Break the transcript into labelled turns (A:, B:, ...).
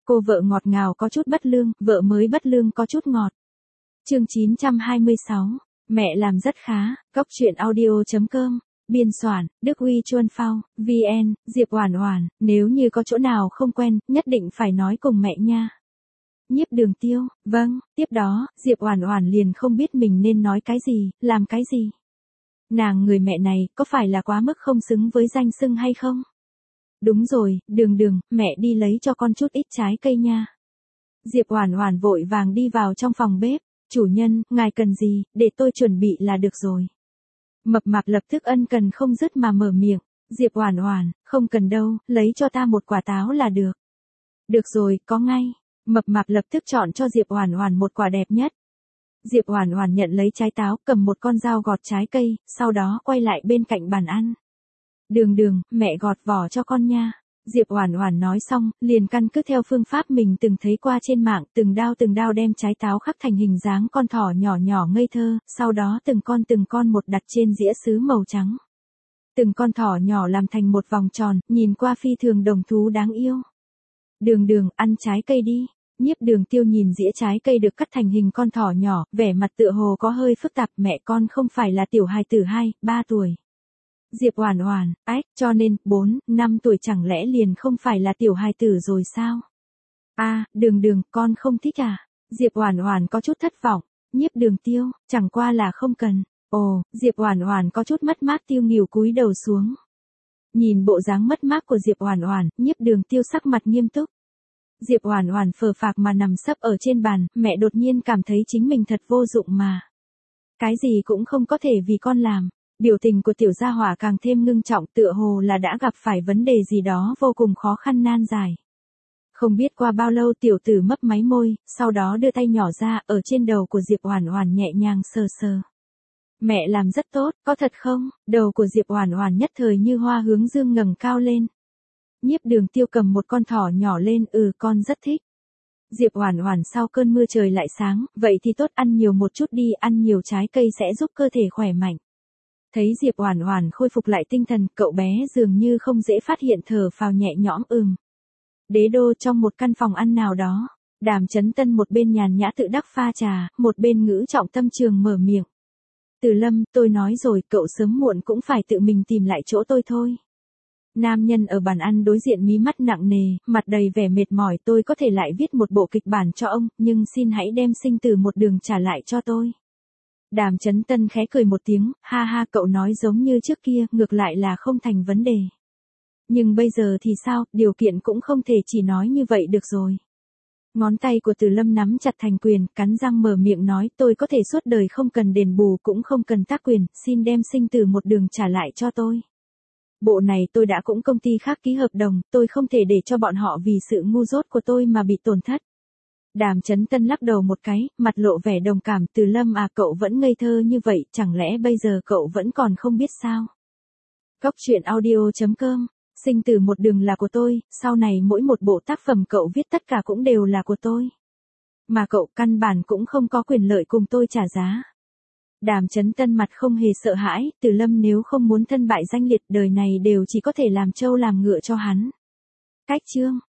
A: Cô vợ ngọt ngào có chút bất lương, vợ mới bất lương có chút ngọt. Chương 926, mẹ làm rất khá, Cóc truyện audio.com, biên soạn, Đức Huy Chuân Phao, VN, Diệp Oản Oản, nếu như có chỗ nào không quen, nhất định phải nói cùng mẹ nha. Nhiếp Đường Tiêu, vâng, tiếp đó, Diệp Oản Oản liền không biết mình nên nói cái gì, làm cái gì. Nàng người mẹ này, có phải là quá mức không xứng với danh xưng hay không? Đúng rồi, Đường, mẹ đi lấy cho con chút ít trái cây nha. Diệp Oản Oản vội vàng đi vào trong phòng bếp, chủ nhân, ngài cần gì, để tôi chuẩn bị là được rồi. Mập mạp lập tức ân cần không dứt mà mở miệng, Diệp Oản Oản, không cần đâu, lấy cho ta một quả táo là được. Được rồi, có ngay. Mập mạp lập tức chọn cho Diệp Oản Oản một quả đẹp nhất. Diệp Oản Oản nhận lấy trái táo, cầm một con dao gọt trái cây, sau đó quay lại bên cạnh bàn ăn. Đường, mẹ gọt vỏ cho con nha. Diệp Oản Oản nói xong, liền căn cứ theo phương pháp mình từng thấy qua trên mạng, từng đao đem trái táo khắc thành hình dáng con thỏ nhỏ nhỏ ngây thơ, sau đó từng con một đặt trên dĩa sứ màu trắng. Từng con thỏ nhỏ làm thành một vòng tròn, nhìn qua phi thường đồng thú đáng yêu. Đường, ăn trái cây đi. Nhiếp Đường Tiêu nhìn dĩa trái cây được cắt thành hình con thỏ nhỏ, vẻ mặt tựa hồ có hơi phức tạp, mẹ con không phải là tiểu hài tử 2-3 tuổi. Diệp Oản Oản, cho nên 4-5 tuổi chẳng lẽ liền không phải là tiểu hài tử rồi sao? Đường, con không thích à? Diệp Oản Oản có chút thất vọng. Nhiếp Đường Tiêu, chẳng qua là không cần. Ồ, Diệp Oản Oản có chút mất mát tiêu nghỉu cúi đầu xuống. Nhìn bộ dáng mất mát của Diệp Oản Oản, Nhiếp Đường Tiêu sắc mặt nghiêm túc. Diệp Oản Oản phờ phạc mà nằm sấp ở trên bàn, mẹ đột nhiên cảm thấy chính mình thật vô dụng mà. Cái gì cũng không có thể vì con làm. Biểu tình của tiểu gia hỏa càng thêm ngưng trọng, tựa hồ là đã gặp phải vấn đề gì đó vô cùng khó khăn nan giải. Không biết qua bao lâu tiểu tử mấp máy môi, sau đó đưa tay nhỏ ra, ở trên đầu của Diệp Oản Oản nhẹ nhàng sờ sờ. Mẹ làm rất tốt, có thật không? Đầu của Diệp Oản Oản nhất thời như hoa hướng dương ngẩng cao lên. Nhiếp Đường Tiêu cầm một con thỏ nhỏ lên, con rất thích. Diệp Oản Oản sau cơn mưa trời lại sáng, vậy thì tốt, ăn nhiều một chút đi, ăn nhiều trái cây sẽ giúp cơ thể khỏe mạnh. Thấy Diệp Oản Oản khôi phục lại tinh thần, cậu bé dường như không dễ phát hiện thở phào nhẹ nhõm. Đế đô trong một căn phòng ăn nào đó, Đàm Chấn Tân một bên nhàn nhã tự đắc pha trà, một bên ngữ trọng tâm trường mở miệng. Từ Lâm, tôi nói rồi, cậu sớm muộn cũng phải tự mình tìm lại chỗ tôi thôi. Nam nhân ở bàn ăn đối diện mí mắt nặng nề, mặt đầy vẻ mệt mỏi, tôi có thể lại viết một bộ kịch bản cho ông, nhưng xin hãy đem sinh tử một đường trả lại cho tôi. Đàm Chấn Tân khẽ cười một tiếng, ha, cậu nói giống như trước kia, ngược lại là không thành vấn đề. Nhưng bây giờ thì sao, điều kiện cũng không thể chỉ nói như vậy được rồi. Ngón tay của Từ Lâm nắm chặt thành quyền, cắn răng mở miệng nói, tôi có thể suốt đời không cần đền bù cũng không cần tác quyền, xin đem sinh tử một đường trả lại cho tôi. Bộ này tôi đã cũng công ty khác ký hợp đồng, tôi không thể để cho bọn họ vì sự ngu dốt của tôi mà bị tổn thất. Đàm Chấn Tân lắc đầu một cái, mặt lộ vẻ đồng cảm, Từ Lâm à, cậu vẫn ngây thơ như vậy, chẳng lẽ bây giờ cậu vẫn còn không biết sao? Cóc truyện audio.com, sinh tử một đường là của tôi, sau này mỗi một bộ tác phẩm cậu viết tất cả cũng đều là của tôi. Mà cậu căn bản cũng không có quyền lợi cùng tôi trả giá. Đàm Chấn Tân mặt không hề sợ hãi, Từ Lâm nếu không muốn thân bại danh liệt đời này đều chỉ có thể làm trâu làm ngựa cho hắn. Cách chương.